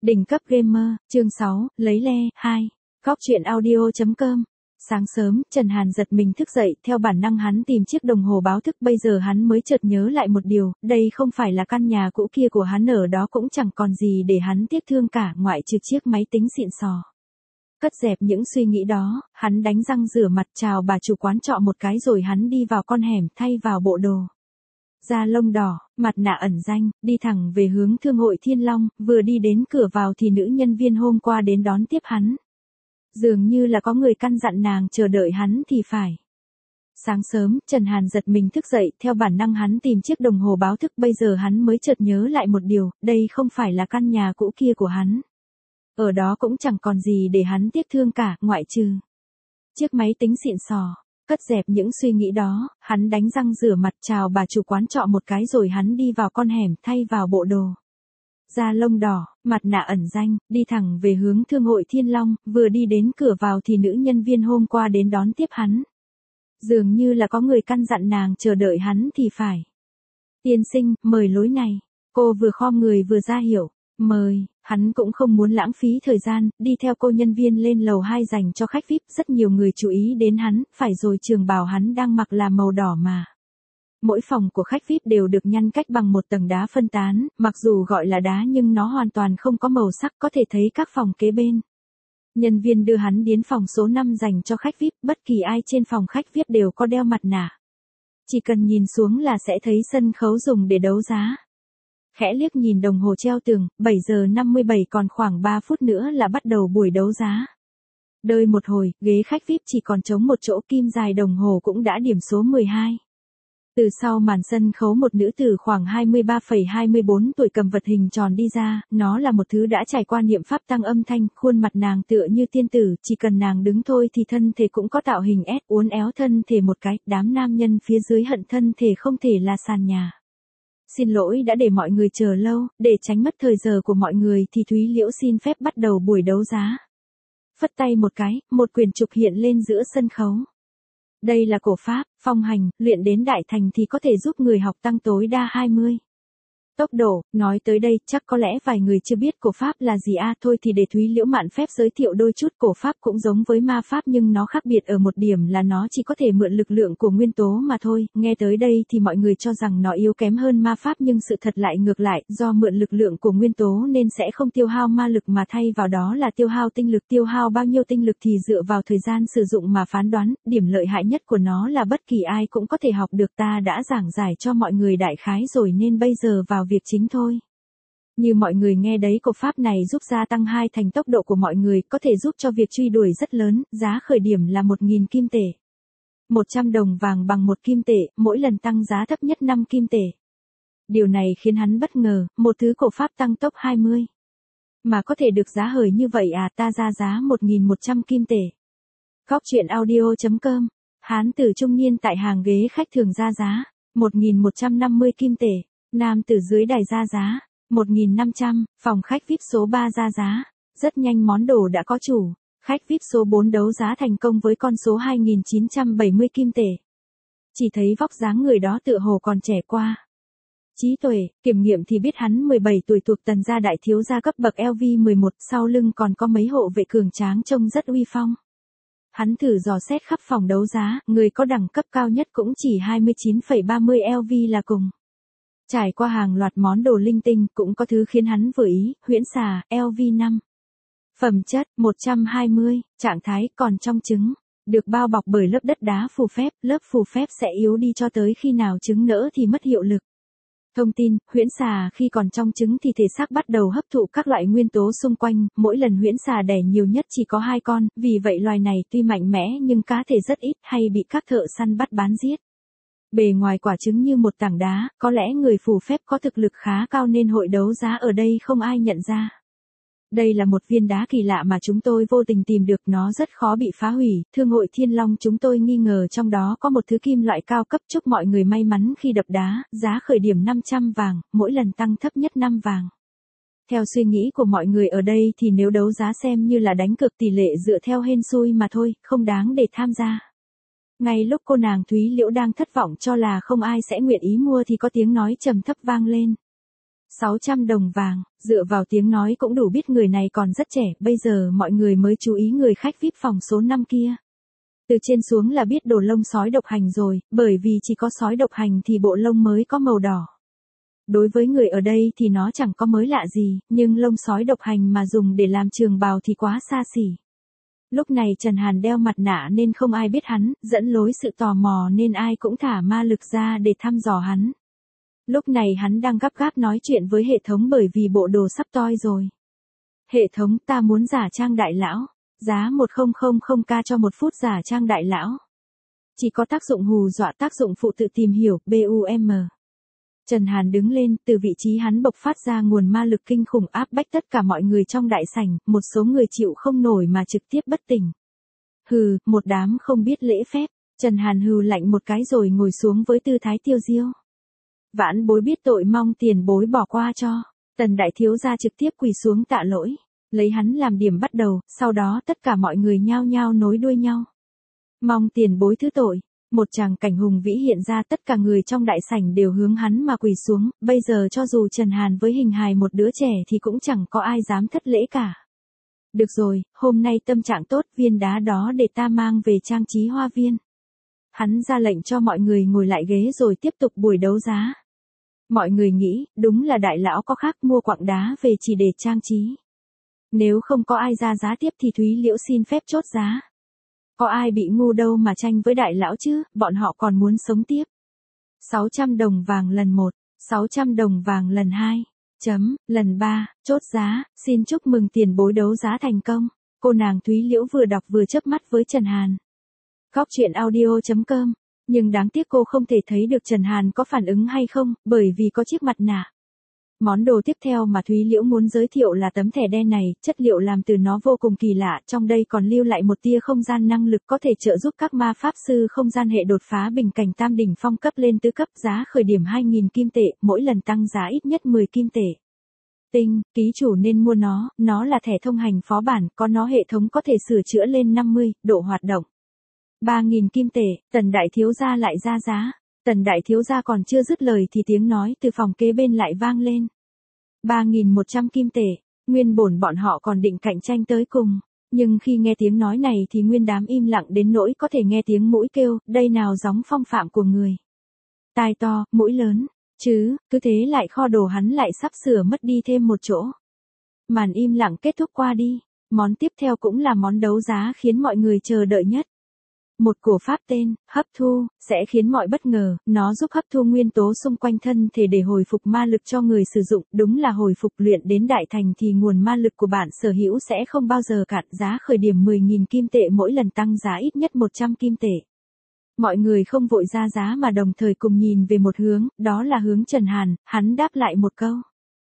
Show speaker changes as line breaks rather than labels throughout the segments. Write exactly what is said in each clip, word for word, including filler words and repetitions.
Đỉnh cấp gamer, chương sáu, lấy le, hai. Góc truyện audio.com. Sáng sớm, Trần Hàn giật mình thức dậy, theo bản năng hắn tìm chiếc đồng hồ báo thức, bây giờ hắn mới chợt nhớ lại một điều, đây không phải là căn nhà cũ kia của hắn, ở đó cũng chẳng còn gì để hắn tiếc thương cả, ngoại trừ chiếc máy tính xịn sò. Cất dẹp những suy nghĩ đó, hắn đánh răng rửa mặt chào bà chủ quán trọ một cái rồi hắn đi vào con hẻm thay vào bộ đồ da lông đỏ, mặt nạ ẩn danh, đi thẳng về hướng Thương hội Thiên Long, vừa đi đến cửa vào thì nữ nhân viên hôm qua đến đón tiếp hắn. Dường như là có người căn dặn nàng chờ đợi hắn thì phải. Sáng sớm, Trần Hàn giật mình thức dậy, theo bản năng hắn tìm chiếc đồng hồ báo thức, bây giờ hắn mới chợt nhớ lại một điều, đây không phải là căn nhà cũ kia của hắn. Ở đó cũng chẳng còn gì để hắn tiếc thương cả, ngoại trừ chiếc máy tính xịn sò. Cất dẹp những suy nghĩ đó, hắn đánh răng rửa mặt chào bà chủ quán trọ một cái rồi hắn đi vào con hẻm thay vào bộ đồ da lông đỏ, mặt nạ ẩn danh, đi thẳng về hướng Thương hội Thiên Long, vừa đi đến cửa vào thì nữ nhân viên hôm qua đến đón tiếp hắn. Dường như là có người căn dặn nàng chờ đợi hắn thì phải. Tiên sinh, mời lối này. Cô vừa khom người vừa ra hiệu, mời. Hắn cũng không muốn lãng phí thời gian, đi theo cô nhân viên lên lầu hai dành cho khách vi ai pi, rất nhiều người chú ý đến hắn, phải rồi, trường bào hắn đang mặc là màu đỏ mà. Mỗi phòng của khách vi ai pi đều được nhăn cách bằng một tầng đá phân tán, mặc dù gọi là đá nhưng nó hoàn toàn không có màu sắc, có thể thấy các phòng kế bên. Nhân viên đưa hắn đến phòng số năm dành cho khách vi ai pi, bất kỳ ai trên phòng khách vi ai pi đều có đeo mặt nạ. Chỉ cần nhìn xuống là sẽ thấy sân khấu dùng để đấu giá. Khẽ liếc nhìn đồng hồ treo tường, bảy giờ năm mươi bảy, còn khoảng ba phút nữa là bắt đầu buổi đấu giá. Đợi một hồi, ghế khách vi ai pi chỉ còn trống một chỗ, kim dài đồng hồ cũng đã điểm số mười hai. Từ sau màn sân khấu một nữ tử khoảng hai mươi ba phẩy hai mươi bốn tuổi cầm vật hình tròn đi ra, nó là một thứ đã trải qua niệm pháp tăng âm thanh, khuôn mặt nàng tựa như tiên tử, chỉ cần nàng đứng thôi thì thân thể cũng có tạo hình S, uốn éo thân thể một cái, đám nam nhân phía dưới hận thân thể không thể là sàn nhà. Xin lỗi đã để mọi người chờ lâu, để tránh mất thời giờ của mọi người thì Thúy Liễu xin phép bắt đầu buổi đấu giá. Phất tay một cái, một quyển trục hiện lên giữa sân khấu. Đây là cổ pháp, phong hành, luyện đến đại thành thì có thể giúp người học tăng tối đa hai mươi. Tốc độ, nói tới đây chắc có lẽ vài người chưa biết cổ pháp là gì à, thôi thì để Thúy Liễu mạn phép giới thiệu đôi chút. Cổ pháp cũng giống với ma pháp nhưng nó khác biệt ở một điểm là nó chỉ có thể mượn lực lượng của nguyên tố mà thôi, nghe tới đây thì mọi người cho rằng nó yếu kém hơn ma pháp nhưng sự thật lại ngược lại, do mượn lực lượng của nguyên tố nên sẽ không tiêu hao ma lực mà thay vào đó là tiêu hao tinh lực, tiêu hao bao nhiêu tinh lực thì dựa vào thời gian sử dụng mà phán đoán, điểm lợi hại nhất của nó là bất kỳ ai cũng có thể học được, ta đã giảng giải cho mọi người đại khái rồi nên bây giờ vào việc chính thôi. Như mọi người nghe đấy, cổ pháp này giúp gia tăng hai thành tốc độ của mọi người, có thể giúp cho việc truy đuổi rất lớn, giá khởi điểm là một nghìn kim tệ. một trăm đồng vàng bằng một kim tệ, mỗi lần tăng giá thấp nhất năm kim tệ. Điều này khiến hắn bất ngờ, một thứ cổ pháp tăng tốc hai mươi. Mà có thể được giá hời như vậy à, ta ra giá một nghìn một trăm kim tệ. Góc truyện audio.com. Hán tử trung niên tại hàng ghế khách thường ra giá một nghìn một trăm năm mươi kim tệ. Nam tử dưới đài ra giá một nghìn năm trăm, phòng khách vi ai pi số ba ra giá. Rất nhanh món đồ đã có chủ. Khách vi ai pi số bốn đấu giá thành công với con số hai nghìn chín trăm bảy mươi kim tệ. Chỉ thấy vóc dáng người đó tựa hồ còn trẻ qua. Trí tuệ, kiểm nghiệm thì biết hắn mười bảy tuổi, thuộc Tần gia đại thiếu gia cấp bậc L V mười một, sau lưng còn có mấy hộ vệ cường tráng trông rất uy phong. Hắn thử dò xét khắp phòng đấu giá, người có đẳng cấp cao nhất cũng chỉ hai mươi chín phẩy ba mươi L V là cùng. Trải qua hàng loạt món đồ linh tinh, cũng có thứ khiến hắn vừa ý, huyễn xà, L V năm. Phẩm chất, một trăm hai mươi, trạng thái, còn trong trứng. Được bao bọc bởi lớp đất đá phù phép, lớp phù phép sẽ yếu đi cho tới khi nào trứng nở thì mất hiệu lực. Thông tin, huyễn xà khi còn trong trứng thì thể xác bắt đầu hấp thụ các loại nguyên tố xung quanh, mỗi lần huyễn xà đẻ nhiều nhất chỉ có hai con, vì vậy loài này tuy mạnh mẽ nhưng cá thể rất ít, hay bị các thợ săn bắt bán giết. Bề ngoài quả trứng như một tảng đá, có lẽ người phù phép có thực lực khá cao nên hội đấu giá ở đây không ai nhận ra. Đây là một viên đá kỳ lạ mà chúng tôi vô tình tìm được, nó rất khó bị phá hủy. Thương hội Thiên Long chúng tôi nghi ngờ trong đó có một thứ kim loại cao cấp, chúc mọi người may mắn khi đập đá, giá khởi điểm năm trăm vàng, mỗi lần tăng thấp nhất năm vàng. Theo suy nghĩ của mọi người ở đây thì nếu đấu giá xem như là đánh cược tỷ lệ dựa theo hên xui mà thôi, không đáng để tham gia. Ngay lúc cô nàng Thúy Liễu đang thất vọng cho là không ai sẽ nguyện ý mua thì có tiếng nói trầm thấp vang lên. sáu trăm đồng vàng, dựa vào tiếng nói cũng đủ biết người này còn rất trẻ, bây giờ mọi người mới chú ý người khách vi ai pi phòng số năm kia. Từ trên xuống là biết đồ lông sói độc hành rồi, bởi vì chỉ có sói độc hành thì bộ lông mới có màu đỏ. Đối với người ở đây thì nó chẳng có mới lạ gì, nhưng lông sói độc hành mà dùng để làm trường bào thì quá xa xỉ. Lúc này Trần Hàn đeo mặt nạ nên không ai biết hắn, dẫn lối sự tò mò nên ai cũng thả ma lực ra để thăm dò hắn. Lúc này hắn đang gấp gáp nói chuyện với hệ thống bởi vì bộ đồ sắp toi rồi. Hệ thống, ta muốn giả trang đại lão. Giá một nghìn k cho một phút giả trang đại lão. Chỉ có tác dụng hù dọa, tác dụng phụ tự tìm hiểu, bum. Trần Hàn đứng lên, từ vị trí hắn bộc phát ra nguồn ma lực kinh khủng áp bách tất cả mọi người trong đại sảnh, một số người chịu không nổi mà trực tiếp bất tỉnh. Hừ, một đám không biết lễ phép, Trần Hàn hừ lạnh một cái rồi ngồi xuống với tư thái tiêu diêu. Vãn bối biết tội, mong tiền bối bỏ qua cho. Tần đại thiếu gia trực tiếp quỳ xuống tạ lỗi, lấy hắn làm điểm bắt đầu, sau đó tất cả mọi người nhao nhao nối đuôi nhau. Mong tiền bối thứ tội. Một tràng cảnh hùng vĩ hiện ra, tất cả người trong đại sảnh đều hướng hắn mà quỳ xuống, bây giờ cho dù Trần Hàn với hình hài một đứa trẻ thì cũng chẳng có ai dám thất lễ cả. Được rồi, hôm nay tâm trạng tốt, viên đá đó để ta mang về trang trí hoa viên. Hắn ra lệnh cho mọi người ngồi lại ghế rồi tiếp tục buổi đấu giá. Mọi người nghĩ, đúng là đại lão có khác, mua quặng đá về chỉ để trang trí. Nếu không có ai ra giá tiếp thì Thúy Liễu xin phép chốt giá. Có ai bị ngu đâu mà tranh với đại lão chứ, bọn họ còn muốn sống tiếp. sáu trăm đồng vàng lần một, sáu trăm đồng vàng lần hai, chấm, lần ba, chốt giá, xin chúc mừng tiền bối đấu giá thành công. Cô nàng Thúy Liễu vừa đọc vừa chớp mắt với Trần Hàn. Góc truyện audio chấm com, nhưng đáng tiếc cô không thể thấy được Trần Hàn có phản ứng hay không, bởi vì có chiếc mặt nạ. Món đồ tiếp theo mà Thúy Liễu muốn giới thiệu là tấm thẻ đen này, chất liệu làm từ nó vô cùng kỳ lạ, trong đây còn lưu lại một tia không gian năng lực có thể trợ giúp các ma pháp sư không gian hệ đột phá bình cảnh tam đỉnh phong cấp lên tứ cấp, giá khởi điểm hai nghìn kim tệ, mỗi lần tăng giá ít nhất mười kim tệ. Tinh, ký chủ nên mua nó, nó là thẻ thông hành phó bản, có nó hệ thống có thể sửa chữa lên năm mươi, độ hoạt động. ba nghìn kim tệ, Tần đại thiếu gia lại ra giá. Tần đại thiếu gia còn chưa dứt lời thì tiếng nói từ phòng kế bên lại vang lên. ba nghìn một trăm kim tệ, nguyên bổn bọn họ còn định cạnh tranh tới cùng, nhưng khi nghe tiếng nói này thì nguyên đám im lặng đến nỗi có thể nghe tiếng mũi kêu, đây nào giống phong phạm của người. Tai to, mũi lớn, chứ, cứ thế lại kho đồ hắn lại sắp sửa mất đi thêm một chỗ. Màn im lặng kết thúc qua đi, món tiếp theo cũng là món đấu giá khiến mọi người chờ đợi nhất. Một cổ pháp tên, hấp thu, sẽ khiến mọi bất ngờ, nó giúp hấp thu nguyên tố xung quanh thân thể để hồi phục ma lực cho người sử dụng, đúng là hồi phục luyện đến đại thành thì nguồn ma lực của bạn sở hữu sẽ không bao giờ cạn, giá khởi điểm mười nghìn kim tệ, mỗi lần tăng giá ít nhất một trăm kim tệ. Mọi người không vội ra giá mà đồng thời cùng nhìn về một hướng, đó là hướng Trần Hàn, hắn đáp lại một câu.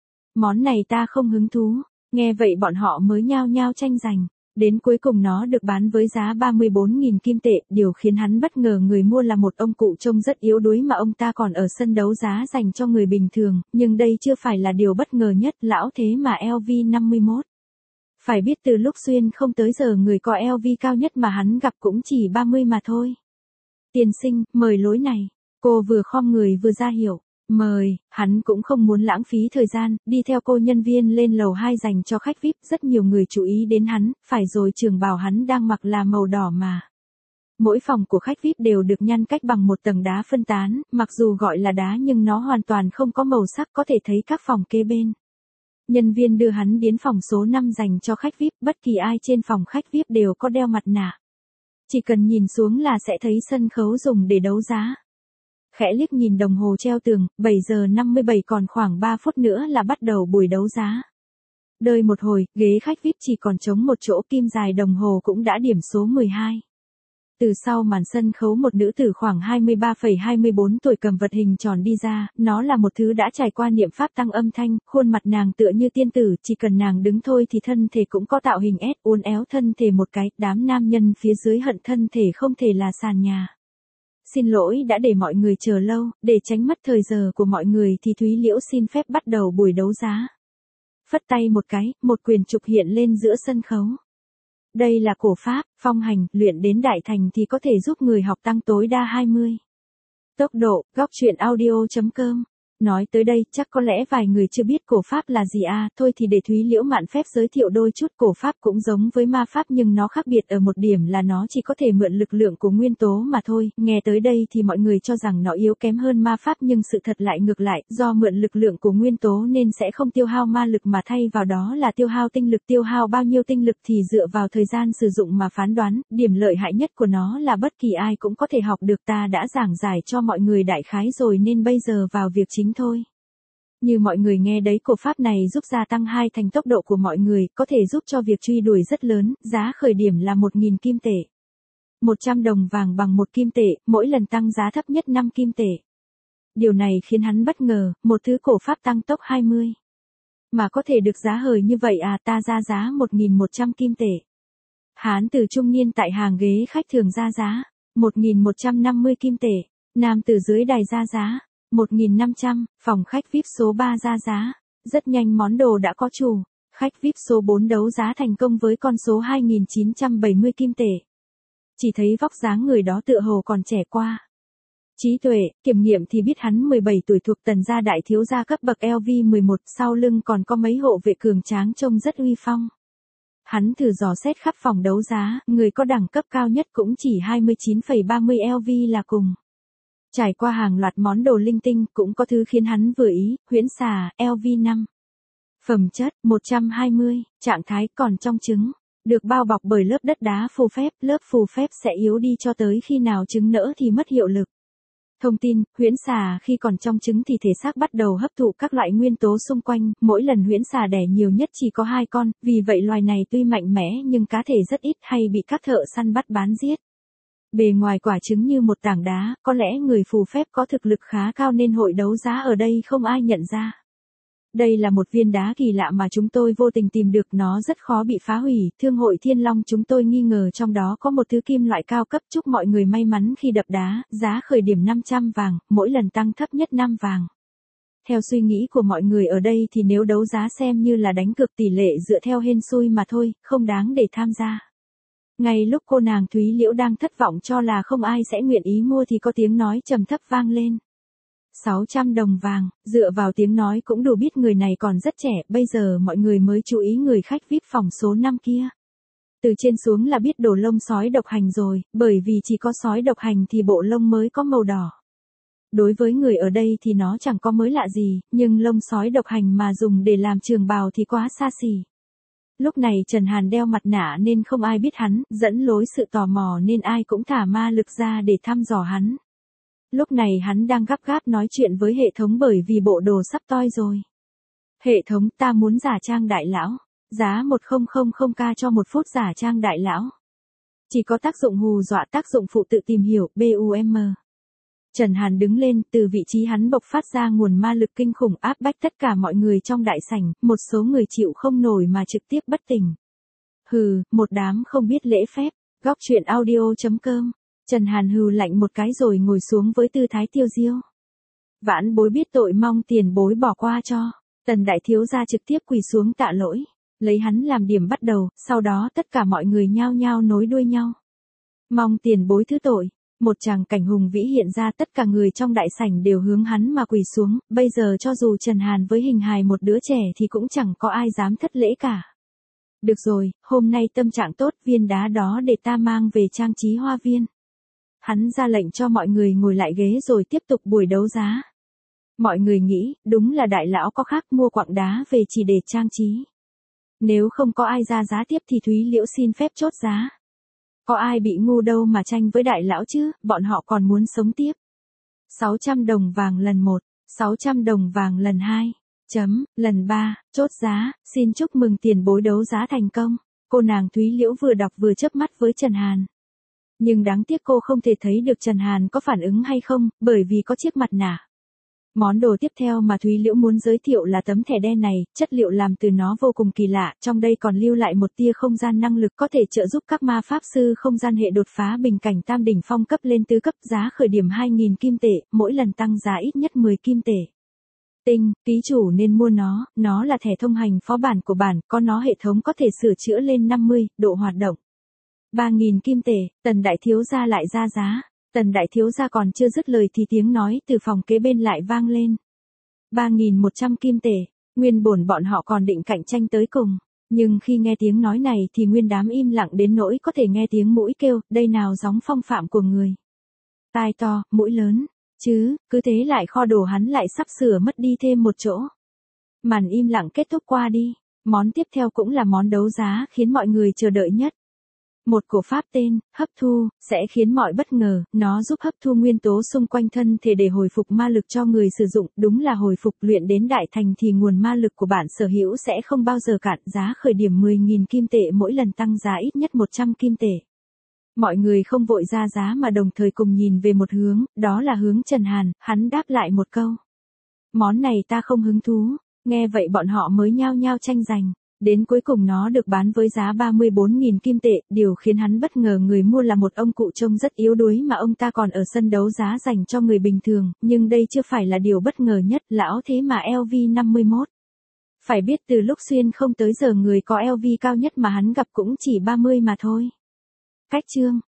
Món này ta không hứng thú, nghe vậy bọn họ mới nhao nhao tranh giành. Đến cuối cùng nó được bán với giá ba mươi bốn nghìn kim tệ, điều khiến hắn bất ngờ người mua là một ông cụ trông rất yếu đuối mà ông ta còn ở sân đấu giá dành cho người bình thường, nhưng đây chưa phải là điều bất ngờ nhất, lão thế mà eo vê năm mươi mốt. Phải biết từ lúc xuyên không tới giờ người có eo vê cao nhất mà hắn gặp cũng chỉ ba mươi mà thôi. Tiên sinh, mời lối này. Cô vừa khom người vừa ra hiệu. Mời, hắn cũng không muốn lãng phí thời gian, đi theo cô nhân viên lên lầu hai dành cho khách vi ai pi, rất nhiều người chú ý đến hắn, phải rồi trường bào hắn đang mặc là màu đỏ mà. Mỗi phòng của khách vi ai pi đều được nhăn cách bằng một tầng đá phân tán, mặc dù gọi là đá nhưng nó hoàn toàn không có màu sắc, có thể thấy các phòng kế bên. Nhân viên đưa hắn đến phòng số năm dành cho khách vi ai pi, bất kỳ ai trên phòng khách vi ai pi đều có đeo mặt nạ. Chỉ cần nhìn xuống là sẽ thấy sân khấu dùng để đấu giá. Khẽ liếc nhìn đồng hồ treo tường, bảy giờ năm mươi bảy, còn khoảng ba phút nữa là bắt đầu buổi đấu giá. Đợi một hồi, ghế khách vi ai pi chỉ còn trống một chỗ, kim dài đồng hồ cũng đã điểm số mười hai. Từ sau màn sân khấu một nữ tử khoảng hai mươi ba phẩy hai mươi bốn tuổi cầm vật hình tròn đi ra, nó là một thứ đã trải qua niệm pháp tăng âm thanh, khuôn mặt nàng tựa như tiên tử, chỉ cần nàng đứng thôi thì thân thể cũng có tạo hình S, uốn éo thân thể một cái, đám nam nhân phía dưới hận thân thể không thể là sàn nhà. Xin lỗi đã để mọi người chờ lâu, để tránh mất thời giờ của mọi người thì Thúy Liễu xin phép bắt đầu buổi đấu giá. Phất tay một cái, một quyền trục hiện lên giữa sân khấu. Đây là cổ pháp, phong hành, luyện đến đại thành thì có thể giúp người học tăng tối đa hai mươi. Tốc độ, góc truyện audio chấm com Nói tới đây, chắc có lẽ vài người chưa biết cổ pháp là gì à, thôi thì để Thúy Liễu mạn phép giới thiệu đôi chút. Cổ pháp cũng giống với ma pháp nhưng nó khác biệt ở một điểm là nó chỉ có thể mượn lực lượng của nguyên tố mà thôi. Nghe tới đây thì mọi người cho rằng nó yếu kém hơn ma pháp nhưng sự thật lại ngược lại, do mượn lực lượng của nguyên tố nên sẽ không tiêu hao ma lực mà thay vào đó là tiêu hao tinh lực. Tiêu hao bao nhiêu tinh lực thì dựa vào thời gian sử dụng mà phán đoán. Điểm lợi hại nhất của nó là bất kỳ ai cũng có thể học được, ta đã giảng giải cho mọi người đại khái rồi nên bây giờ vào việc chính thôi. Như mọi người nghe đấy, cổ pháp này giúp gia tăng hai thành tốc độ của mọi người, có thể giúp cho việc truy đuổi rất lớn, giá khởi điểm là một nghìn kim tệ. một trăm đồng vàng bằng một kim tệ, mỗi lần tăng giá thấp nhất năm kim tệ. Điều này khiến hắn bất ngờ, một thứ cổ pháp tăng tốc hai mươi. Mà có thể được giá hời như vậy à, ta ra giá một nghìn một trăm kim tệ. Hán tử trung niên tại hàng ghế khách thường ra giá, một nghìn một trăm năm mươi kim tệ. Nam tử dưới đài ra giá, một nghìn năm trăm, phòng khách vi ai pi số ba ra giá. Rất nhanh món đồ đã có chủ, khách vi ai pi số bốn đấu giá thành công với con số hai nghìn chín trăm bảy mươi kim tệ. Chỉ thấy vóc dáng người đó tựa hồ còn trẻ qua. Trí tuệ, kiểm nghiệm thì biết hắn mười bảy tuổi, thuộc Tần gia đại thiếu gia cấp bậc L V mười một, sau lưng còn có mấy hộ vệ cường tráng trông rất uy phong. Hắn thử dò xét khắp phòng đấu giá, người có đẳng cấp cao nhất cũng chỉ hai mươi chín phẩy ba mươi L V là cùng. Trải qua hàng loạt món đồ linh tinh, cũng có thứ khiến hắn vừa ý, huyễn xà, L V năm. Phẩm chất, một trăm hai mươi, trạng thái còn trong trứng. Được bao bọc bởi lớp đất đá phù phép, lớp phù phép sẽ yếu đi cho tới khi nào trứng nở thì mất hiệu lực. Thông tin, huyễn xà khi còn trong trứng thì thể xác bắt đầu hấp thụ các loại nguyên tố xung quanh, mỗi lần huyễn xà đẻ nhiều nhất chỉ có hai con, vì vậy loài này tuy mạnh mẽ nhưng cá thể rất ít, hay bị các thợ săn bắt bán giết. Bề ngoài quả trứng như một tảng đá, có lẽ người phù phép có thực lực khá cao nên hội đấu giá ở đây không ai nhận ra. Đây là một viên đá kỳ lạ mà chúng tôi vô tình tìm được, nó rất khó bị phá hủy. Thương hội Thiên Long chúng tôi nghi ngờ trong đó có một thứ kim loại cao cấp. Chúc mọi người may mắn khi đập đá, giá khởi điểm năm trăm vàng, mỗi lần tăng thấp nhất năm vàng. Theo suy nghĩ của mọi người ở đây thì nếu đấu giá xem như là đánh cược, tỷ lệ dựa theo hên xui mà thôi, không đáng để tham gia. Ngay lúc cô nàng Thúy Liễu đang thất vọng cho là không ai sẽ nguyện ý mua thì có tiếng nói trầm thấp vang lên. sáu trăm đồng vàng, dựa vào tiếng nói cũng đủ biết người này còn rất trẻ, bây giờ mọi người mới chú ý người khách vi ai pi phòng số năm kia. Từ trên xuống là biết đồ lông sói độc hành rồi, bởi vì chỉ có sói độc hành thì bộ lông mới có màu đỏ. Đối với người ở đây thì nó chẳng có mới lạ gì, nhưng lông sói độc hành mà dùng để làm trường bào thì quá xa xỉ. Lúc này Trần Hàn đeo mặt nạ nên không ai biết hắn, dẫn lối sự tò mò nên ai cũng thả ma lực ra để thăm dò hắn. Lúc này hắn đang gấp gáp nói chuyện với hệ thống bởi vì bộ đồ sắp toi rồi. Hệ thống, ta muốn giả trang đại lão. Giá một nghìn k cho một phút giả trang đại lão. Chỉ có tác dụng hù dọa, tác dụng phụ tự tìm hiểu, bum. Trần Hàn đứng lên, từ vị trí hắn bộc phát ra nguồn ma lực kinh khủng áp bách tất cả mọi người trong đại sảnh, một số người chịu không nổi mà trực tiếp bất tỉnh. Hừ, một đám không biết lễ phép. Góc truyện audio chấm com. Trần Hàn hừ lạnh một cái rồi ngồi xuống với tư thái tiêu diêu. Vãn bối biết tội, mong tiền bối bỏ qua cho. Tần đại thiếu gia trực tiếp quỳ xuống tạ lỗi, lấy hắn làm điểm bắt đầu, sau đó tất cả mọi người nhao nhao nối đuôi nhau. Mong tiền bối thứ tội. Một tràng cảnh hùng vĩ hiện ra, tất cả người trong đại sảnh đều hướng hắn mà quỳ xuống, bây giờ cho dù Trần Hàn với hình hài một đứa trẻ thì cũng chẳng có ai dám thất lễ cả. Được rồi, hôm nay tâm trạng tốt, viên đá đó để ta mang về trang trí hoa viên. Hắn ra lệnh cho mọi người ngồi lại ghế rồi tiếp tục buổi đấu giá. Mọi người nghĩ, đúng là đại lão có khác, mua quặng đá về chỉ để trang trí. Nếu không có ai ra giá tiếp thì Thúy Liễu xin phép chốt giá. Có ai bị ngu đâu mà tranh với đại lão chứ, bọn họ còn muốn sống tiếp. sáu trăm đồng vàng lần một, sáu trăm đồng vàng lần hai, chấm, lần ba, chốt giá, xin chúc mừng tiền bối đấu giá thành công. Cô nàng Thúy Liễu vừa đọc vừa chớp mắt với Trần Hàn. Nhưng đáng tiếc cô không thể thấy được Trần Hàn có phản ứng hay không, bởi vì có chiếc mặt nạ. Món đồ tiếp theo mà Thúy Liễu muốn giới thiệu là tấm thẻ đen này, chất liệu làm từ nó vô cùng kỳ lạ, trong đây còn lưu lại một tia không gian năng lực có thể trợ giúp các ma pháp sư không gian hệ đột phá bình cảnh tam đỉnh phong cấp lên tứ cấp, giá khởi điểm hai nghìn kim tệ, mỗi lần tăng giá ít nhất mười kim tệ. Tinh, ký chủ nên mua nó, nó là thẻ thông hành phó bản của bản, có nó hệ thống có thể sửa chữa lên năm mươi, độ hoạt động. ba nghìn kim tệ, Tần đại thiếu gia lại ra giá. Tần đại thiếu gia còn chưa dứt lời thì tiếng nói từ phòng kế bên lại vang lên. ba nghìn một trăm kim tệ, nguyên bổn bọn họ còn định cạnh tranh tới cùng. Nhưng khi nghe tiếng nói này thì nguyên đám im lặng đến nỗi có thể nghe tiếng mũi kêu, đây nào giống phong phạm của người. Tai to, mũi lớn, chứ, cứ thế lại kho đồ hắn lại sắp sửa mất đi thêm một chỗ. Màn im lặng kết thúc qua đi, món tiếp theo cũng là món đấu giá khiến mọi người chờ đợi nhất. Một cổ pháp tên, hấp thu, sẽ khiến mọi bất ngờ, nó giúp hấp thu nguyên tố xung quanh thân thể để hồi phục ma lực cho người sử dụng, đúng là hồi phục luyện đến đại thành thì nguồn ma lực của bạn sở hữu sẽ không bao giờ cạn, giá khởi điểm mười nghìn kim tệ mỗi lần tăng giá ít nhất một trăm kim tệ. Mọi người không vội ra giá mà đồng thời cùng nhìn về một hướng, đó là hướng Trần Hàn, hắn đáp lại một câu. Món này ta không hứng thú, nghe vậy bọn họ mới nhao nhao tranh giành. Đến cuối cùng nó được bán với giá ba mươi bốn nghìn kim tệ, điều khiến hắn bất ngờ người mua là một ông cụ trông rất yếu đuối mà ông ta còn ở sân đấu giá dành cho người bình thường, nhưng đây chưa phải là điều bất ngờ nhất, lão thế mà eo vê năm mươi mốt. Phải biết từ lúc xuyên không tới giờ người có eo vê cao nhất mà hắn gặp cũng chỉ ba mươi mà thôi. Cách chương